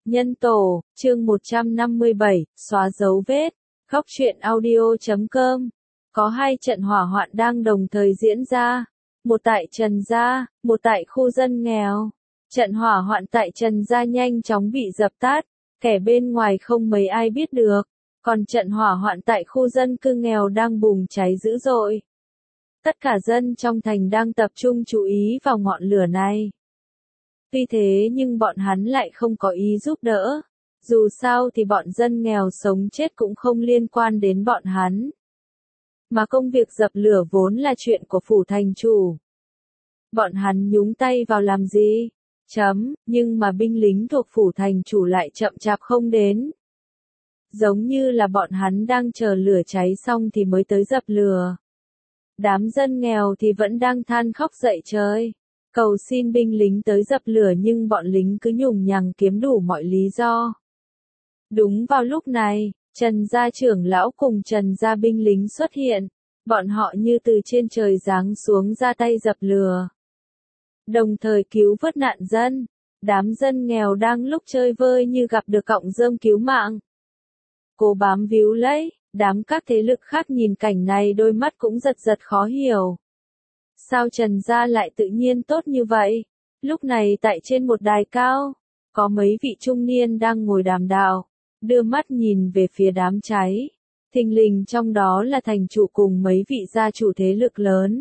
Nhân tổ, chương 157, xóa dấu vết. Góc truyện audio.com. Có hai trận hỏa hoạn đang đồng thời diễn ra. Một tại Trần Gia, một tại khu dân nghèo. Trận hỏa hoạn tại Trần Gia nhanh chóng bị dập tắt, kẻ bên ngoài không mấy ai biết được. Còn trận hỏa hoạn tại khu dân cư nghèo đang bùng cháy dữ dội. Tất cả dân trong thành đang tập trung chú ý vào ngọn lửa này. Tuy thế nhưng bọn hắn lại không có ý giúp đỡ. Dù sao thì bọn dân nghèo sống chết cũng không liên quan đến bọn hắn. Mà công việc dập lửa vốn là chuyện của phủ thành chủ. Bọn hắn nhúng tay vào làm gì? Nhưng mà binh lính thuộc phủ thành chủ lại chậm chạp không đến. Giống như là bọn hắn đang chờ lửa cháy xong thì mới tới dập lửa. Đám dân nghèo thì vẫn đang than khóc dậy trời. Cầu xin binh lính tới dập lửa nhưng bọn lính cứ nhùng nhằng kiếm đủ mọi lý do. Đúng vào lúc này, Trần gia trưởng lão cùng Trần gia binh lính xuất hiện. Bọn họ như từ trên trời giáng xuống ra tay dập lửa. Đồng thời cứu vớt nạn dân. Đám dân nghèo đang lúc chơi vơi như gặp được cọng rơm cứu mạng. Cố bám víu lấy, đám các thế lực khác nhìn cảnh này đôi mắt cũng giật giật khó hiểu. Sao Trần gia lại tự nhiên tốt như vậy? Lúc này tại trên một đài cao, có mấy vị trung niên đang ngồi đàm đạo, đưa mắt nhìn về phía đám cháy. Thình lình trong đó là thành chủ cùng mấy vị gia chủ thế lực lớn.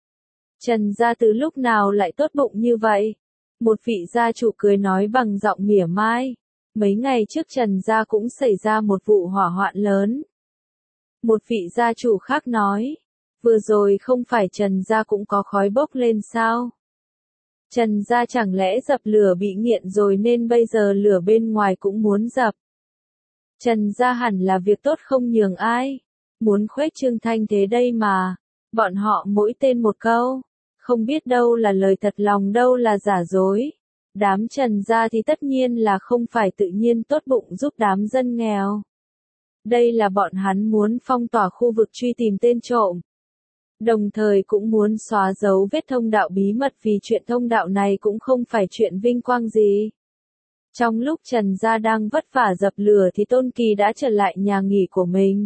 Trần gia từ lúc nào lại tốt bụng như vậy? Một vị gia chủ cười nói bằng giọng mỉa mai. Mấy ngày trước Trần gia cũng xảy ra một vụ hỏa hoạn lớn. Một vị gia chủ khác nói. Vừa rồi không phải Trần gia cũng có khói bốc lên sao? Trần gia chẳng lẽ dập lửa bị nghiện rồi nên bây giờ lửa bên ngoài cũng muốn dập? Trần gia hẳn là việc tốt không nhường ai. Muốn khuếch trương thanh thế đây mà. Bọn họ mỗi tên một câu. Không biết đâu là lời thật lòng đâu là giả dối. Đám Trần gia thì tất nhiên là không phải tự nhiên tốt bụng giúp đám dân nghèo. Đây là bọn hắn muốn phong tỏa khu vực truy tìm tên trộm. Đồng thời cũng muốn xóa dấu vết thông đạo bí mật vì chuyện thông đạo này cũng không phải chuyện vinh quang gì. Trong lúc Trần gia đang vất vả dập lửa thì Tôn Kỳ đã trở lại nhà nghỉ của mình.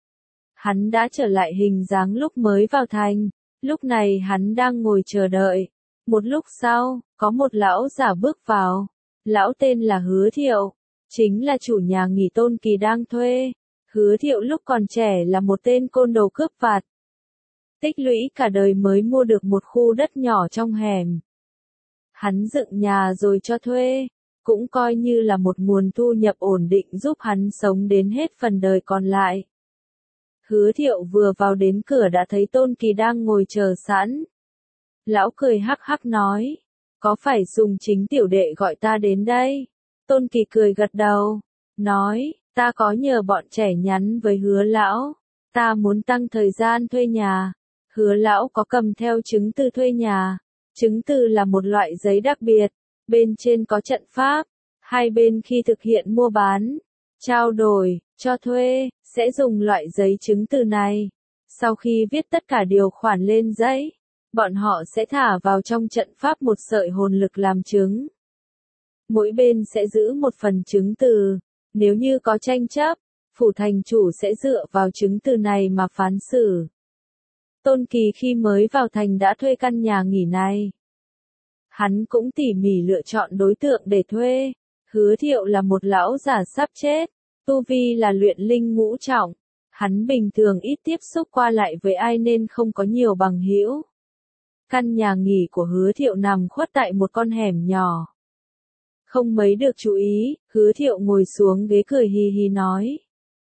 Hắn đã trở lại hình dáng lúc mới vào thành, lúc này hắn đang ngồi chờ đợi. Một lúc sau, có một lão giả bước vào. Lão tên là Hứa Thiệu, chính là chủ nhà nghỉ Tôn Kỳ đang thuê. Hứa Thiệu lúc còn trẻ là một tên côn đồ cướp vặt. Tích lũy cả đời mới mua được một khu đất nhỏ trong hẻm. Hắn dựng nhà rồi cho thuê, cũng coi như là một nguồn thu nhập ổn định giúp hắn sống đến hết phần đời còn lại. Hứa Thiệu vừa vào đến cửa đã thấy Tôn Kỳ đang ngồi chờ sẵn. Lão cười hắc hắc nói, có phải Sùng Chính tiểu đệ gọi ta đến đây? Tôn Kỳ cười gật đầu, nói, ta có nhờ bọn trẻ nhắn với Hứa lão, ta muốn tăng thời gian thuê nhà. Hứa lão có cầm theo chứng từ thuê nhà. Chứng từ là một loại giấy đặc biệt, bên trên có trận pháp. Hai bên khi thực hiện mua bán, trao đổi, cho thuê, sẽ dùng loại giấy chứng từ này. Sau khi viết tất cả điều khoản lên giấy, bọn họ sẽ thả vào trong trận pháp một sợi hồn lực làm chứng. Mỗi bên sẽ giữ một phần chứng từ. Nếu như có tranh chấp, phủ thành chủ sẽ dựa vào chứng từ này mà phán xử. Tôn Kỳ khi mới vào thành đã thuê căn nhà nghỉ này. Hắn cũng tỉ mỉ lựa chọn đối tượng để thuê. Hứa Thiệu là một lão già sắp chết, tu vi là luyện linh ngũ trọng. Hắn bình thường ít tiếp xúc qua lại với ai nên không có nhiều bằng hữu. Căn nhà nghỉ của Hứa Thiệu nằm khuất tại một con hẻm nhỏ. Không mấy được chú ý, Hứa Thiệu ngồi xuống ghế cười hì hì nói.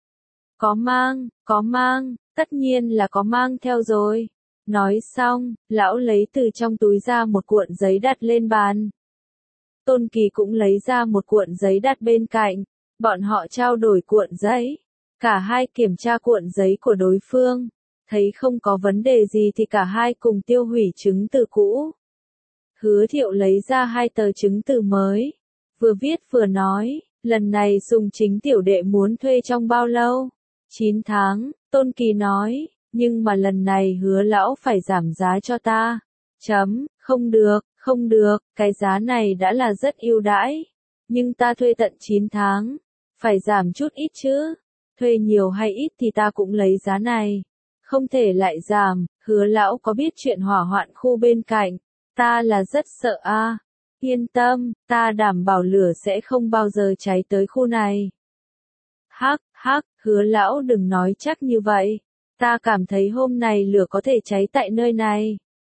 Có mang, tất nhiên là có mang theo rồi. Nói xong, lão lấy từ trong túi ra một cuộn giấy đặt lên bàn. Tôn Kỳ cũng lấy ra một cuộn giấy đặt bên cạnh. Bọn họ trao đổi cuộn giấy. Cả hai kiểm tra cuộn giấy của đối phương. Thấy không có vấn đề gì thì cả hai cùng tiêu hủy chứng từ cũ. Hứa Thiệu lấy ra hai tờ chứng từ mới. Vừa viết vừa nói, lần này Sùng Chính tiểu đệ muốn thuê trong bao lâu? 9 tháng, Tôn Kỳ nói, nhưng mà lần này Hứa lão phải giảm giá cho ta. Không được, cái giá này đã là rất ưu đãi. Nhưng ta thuê tận 9 tháng. Phải giảm chút ít chứ. Thuê nhiều hay ít thì ta cũng lấy giá này. Không thể lại giảm, Hứa lão có biết chuyện hỏa hoạn khu bên cạnh. Ta là rất sợ a. Yên tâm, ta đảm bảo lửa sẽ không bao giờ cháy tới khu này. Hắc, hắc, Hứa lão đừng nói chắc như vậy. Ta cảm thấy hôm nay lửa có thể cháy tại nơi này.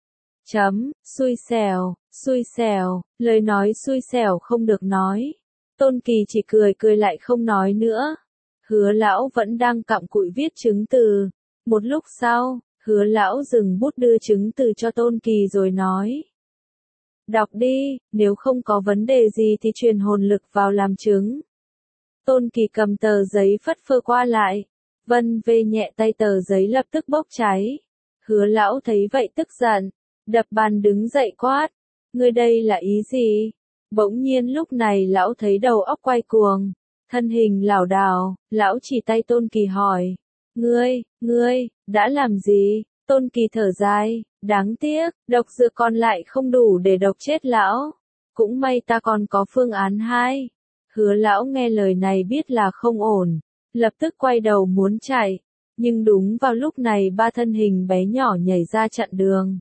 Xui xẻo, lời nói xui xẻo không được nói. Tôn Kỳ chỉ cười cười lại không nói nữa. Hứa lão vẫn đang cặm cụi viết chứng từ. Một lúc sau, Hứa lão dừng bút đưa chứng từ cho Tôn Kỳ rồi nói. Đọc đi, nếu không có vấn đề gì thì truyền hồn lực vào làm chứng. Tôn Kỳ cầm tờ giấy phất phơ qua lại. Vân vê nhẹ tay tờ giấy lập tức bốc cháy. Hứa lão thấy vậy tức giận. Đập bàn đứng dậy quát. Ngươi đây là ý gì? Bỗng nhiên lúc này lão thấy đầu óc quay cuồng. Thân hình lảo đảo, lão chỉ tay Tôn Kỳ hỏi. Ngươi, đã làm gì? Tôn Kỳ thở dài, đáng tiếc, độc dược còn lại không đủ để độc chết lão. Cũng may ta còn có phương án 2. Hứa lão nghe lời này biết là không ổn. Lập tức quay đầu muốn chạy. Nhưng đúng vào lúc này 3 thân hình bé nhỏ nhảy ra chặn đường.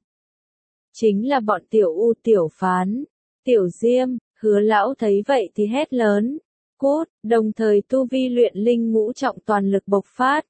Chính là bọn Tiểu U Tiểu Phán, Tiểu Diêm. Hứa lão thấy vậy thì hét lớn. Cút, đồng thời tu vi luyện linh ngũ trọng toàn lực bộc phát.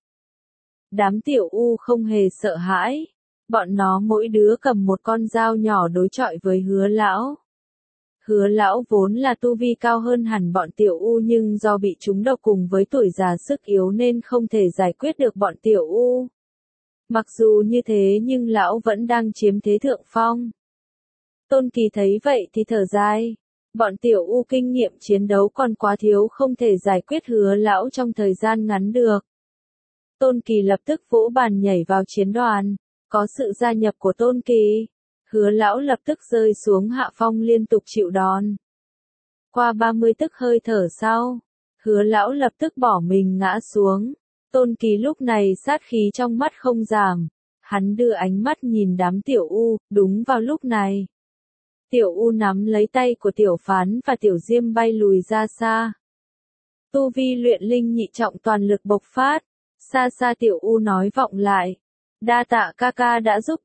Đám Tiểu U không hề sợ hãi. Bọn nó mỗi đứa cầm một con dao nhỏ đối chọi với Hứa lão. Hứa lão vốn là tu vi cao hơn hẳn bọn Tiểu U nhưng do bị trúng độc cùng với tuổi già sức yếu nên không thể giải quyết được bọn Tiểu U. Mặc dù như thế nhưng lão vẫn đang chiếm thế thượng phong. Tôn Kỳ thấy vậy thì thở dài. Bọn Tiểu U kinh nghiệm chiến đấu còn quá thiếu không thể giải quyết Hứa lão trong thời gian ngắn được. Tôn Kỳ lập tức vỗ bàn nhảy vào chiến đoàn. Có sự gia nhập của Tôn Kỳ, Hứa lão lập tức rơi xuống hạ phong liên tục chịu đòn. Qua 30 tức hơi thở sau, Hứa lão lập tức bỏ mình ngã xuống. Tôn Kỳ lúc này sát khí trong mắt không giảm. Hắn đưa ánh mắt nhìn đám Tiểu U, đúng vào lúc này. Tiểu U nắm lấy tay của Tiểu Phán và Tiểu Diêm bay lùi ra xa. Tu vi luyện linh nhị trọng toàn lực bộc phát. Xa xa Tiểu U nói vọng lại. Đa tạ ca ca đã giúp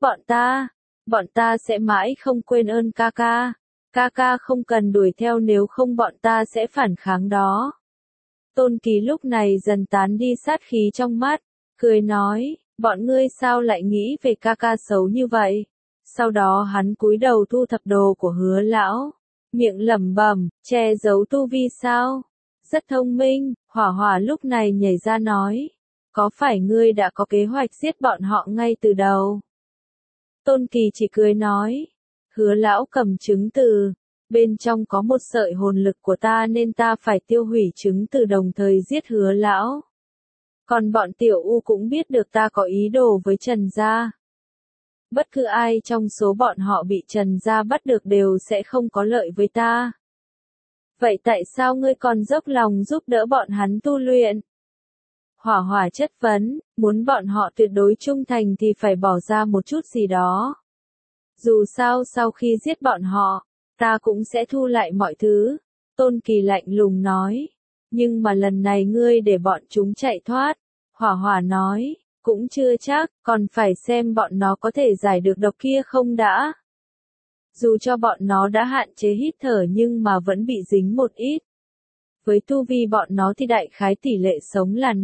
bọn ta sẽ mãi không quên ơn ca ca không cần đuổi theo nếu không bọn ta sẽ phản kháng đó. Tôn Kỳ lúc này dần tán đi sát khí trong mắt, cười nói, bọn ngươi sao lại nghĩ về ca ca xấu như vậy? Sau đó hắn cúi đầu thu thập đồ của Hứa lão, miệng lẩm bẩm, che giấu tu vi sao? Rất thông minh, Hỏa Hỏa lúc này nhảy ra nói. Có phải ngươi đã có kế hoạch giết bọn họ ngay từ đầu? Tôn Kỳ chỉ cười nói. Hứa lão cầm chứng từ. Bên trong có một sợi hồn lực của ta nên ta phải tiêu hủy chứng từ đồng thời giết Hứa lão. Còn bọn Tiểu U cũng biết được ta có ý đồ với Trần gia. Bất cứ ai trong số bọn họ bị Trần gia bắt được đều sẽ không có lợi với ta. Vậy tại sao ngươi còn dốc lòng giúp đỡ bọn hắn tu luyện? Hỏa Hỏa chất vấn, muốn bọn họ tuyệt đối trung thành thì phải bỏ ra một chút gì đó. Dù sao sau khi giết bọn họ, ta cũng sẽ thu lại mọi thứ. Tôn Kỳ lạnh lùng nói. Nhưng mà lần này ngươi để bọn chúng chạy thoát. Hỏa Hỏa nói, cũng chưa chắc, còn phải xem bọn nó có thể giải được độc kia không đã. Dù cho bọn nó đã hạn chế hít thở nhưng mà vẫn bị dính một ít. Với tu vi bọn nó thì đại khái tỷ lệ sống là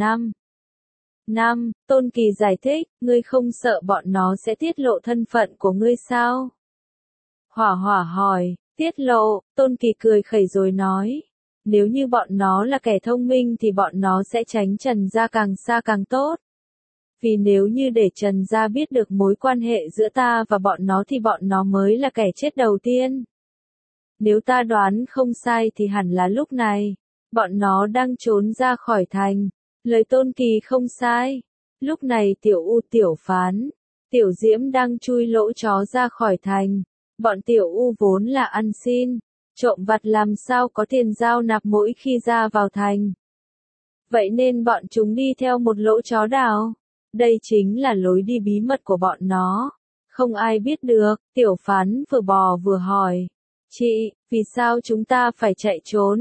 5. Tôn Kỳ giải thích, ngươi không sợ bọn nó sẽ tiết lộ thân phận của ngươi sao? Hỏa Hỏa hỏi, tiết lộ, Tôn Kỳ cười khẩy rồi nói. Nếu như bọn nó là kẻ thông minh thì bọn nó sẽ tránh Trần gia càng xa càng tốt. Vì nếu như để Trần gia biết được mối quan hệ giữa ta và bọn nó thì bọn nó mới là kẻ chết đầu tiên. Nếu ta đoán không sai thì hẳn là lúc này, bọn nó đang trốn ra khỏi thành. Lời Tôn Kỳ không sai. Lúc này Tiểu U Tiểu Phán, Tiểu Diễm đang chui lỗ chó ra khỏi thành. Bọn Tiểu U vốn là ăn xin, trộm vặt làm sao có tiền giao nạp mỗi khi ra vào thành. Vậy nên bọn chúng đi theo một lỗ chó đào. Đây chính là lối đi bí mật của bọn nó. Không ai biết được, Tiểu Phán vừa bò vừa hỏi. Chị, vì sao chúng ta phải chạy trốn?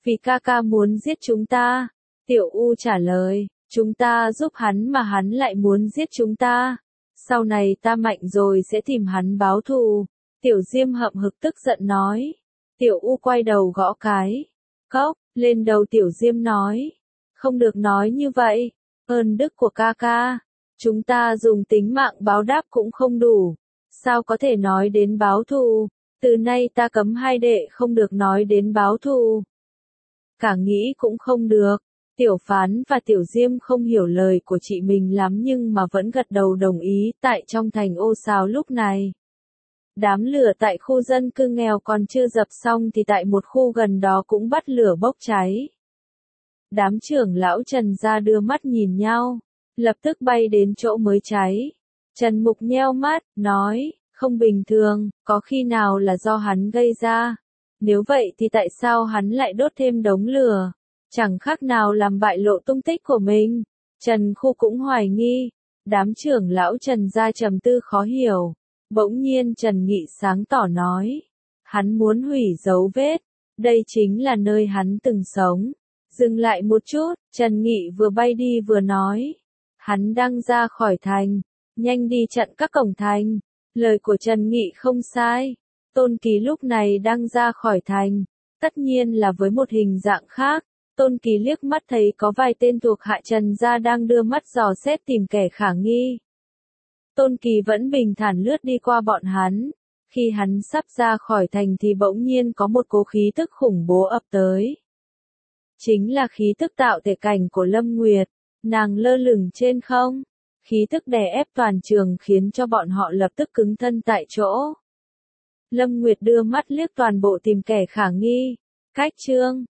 Vì ca ca muốn giết chúng ta. Tiểu U trả lời, chúng ta giúp hắn mà hắn lại muốn giết chúng ta. Sau này ta mạnh rồi sẽ tìm hắn báo thù. Tiểu Diêm hậm hực tức giận nói. Tiểu U quay đầu gõ cái cốc lên đầu Tiểu Diêm nói. Không được nói như vậy. Ơn đức của ca ca. Chúng ta dùng tính mạng báo đáp cũng không đủ. Sao có thể nói đến báo thù? Từ nay ta cấm hai đệ không được nói đến báo thù. Cả nghĩ cũng không được. Tiểu Phán và Tiểu Diêm không hiểu lời của chị mình lắm nhưng mà vẫn gật đầu đồng ý. Tại trong thành Ô Sào lúc này, đám lửa tại khu dân cư nghèo còn chưa dập xong thì tại một khu gần đó cũng bắt lửa bốc cháy. Đám trưởng lão Trần gia đưa mắt nhìn nhau, lập tức bay đến chỗ mới cháy. Trần Mục nheo mắt, nói, không bình thường, có khi nào là do hắn gây ra. Nếu vậy thì tại sao hắn lại đốt thêm đống lửa? Chẳng khác nào làm bại lộ tung tích của mình. Trần Khu cũng hoài nghi. Đám trưởng lão Trần gia trầm tư khó hiểu. Bỗng nhiên Trần Nghị sáng tỏ nói. Hắn muốn hủy dấu vết. Đây chính là nơi hắn từng sống. Dừng lại một chút, Trần Nghị vừa bay đi vừa nói. Hắn đang ra khỏi thành. Nhanh đi chặn các cổng thành. Lời của Trần Nghị không sai. Tôn Kỳ lúc này đang ra khỏi thành. Tất nhiên là với một hình dạng khác. Tôn Kỳ liếc mắt thấy có vài tên thuộc hạ Trần gia đang đưa mắt dò xét tìm kẻ khả nghi. Tôn Kỳ vẫn bình thản lướt đi qua bọn hắn. Khi hắn sắp ra khỏi thành thì bỗng nhiên có một cỗ khí tức khủng bố ập tới. Chính là khí tức tạo thể cảnh của Lâm Nguyệt. Nàng lơ lửng trên không. Khí tức đè ép toàn trường khiến cho bọn họ lập tức cứng thân tại chỗ. Lâm Nguyệt đưa mắt liếc toàn bộ tìm kẻ khả nghi. Cách chương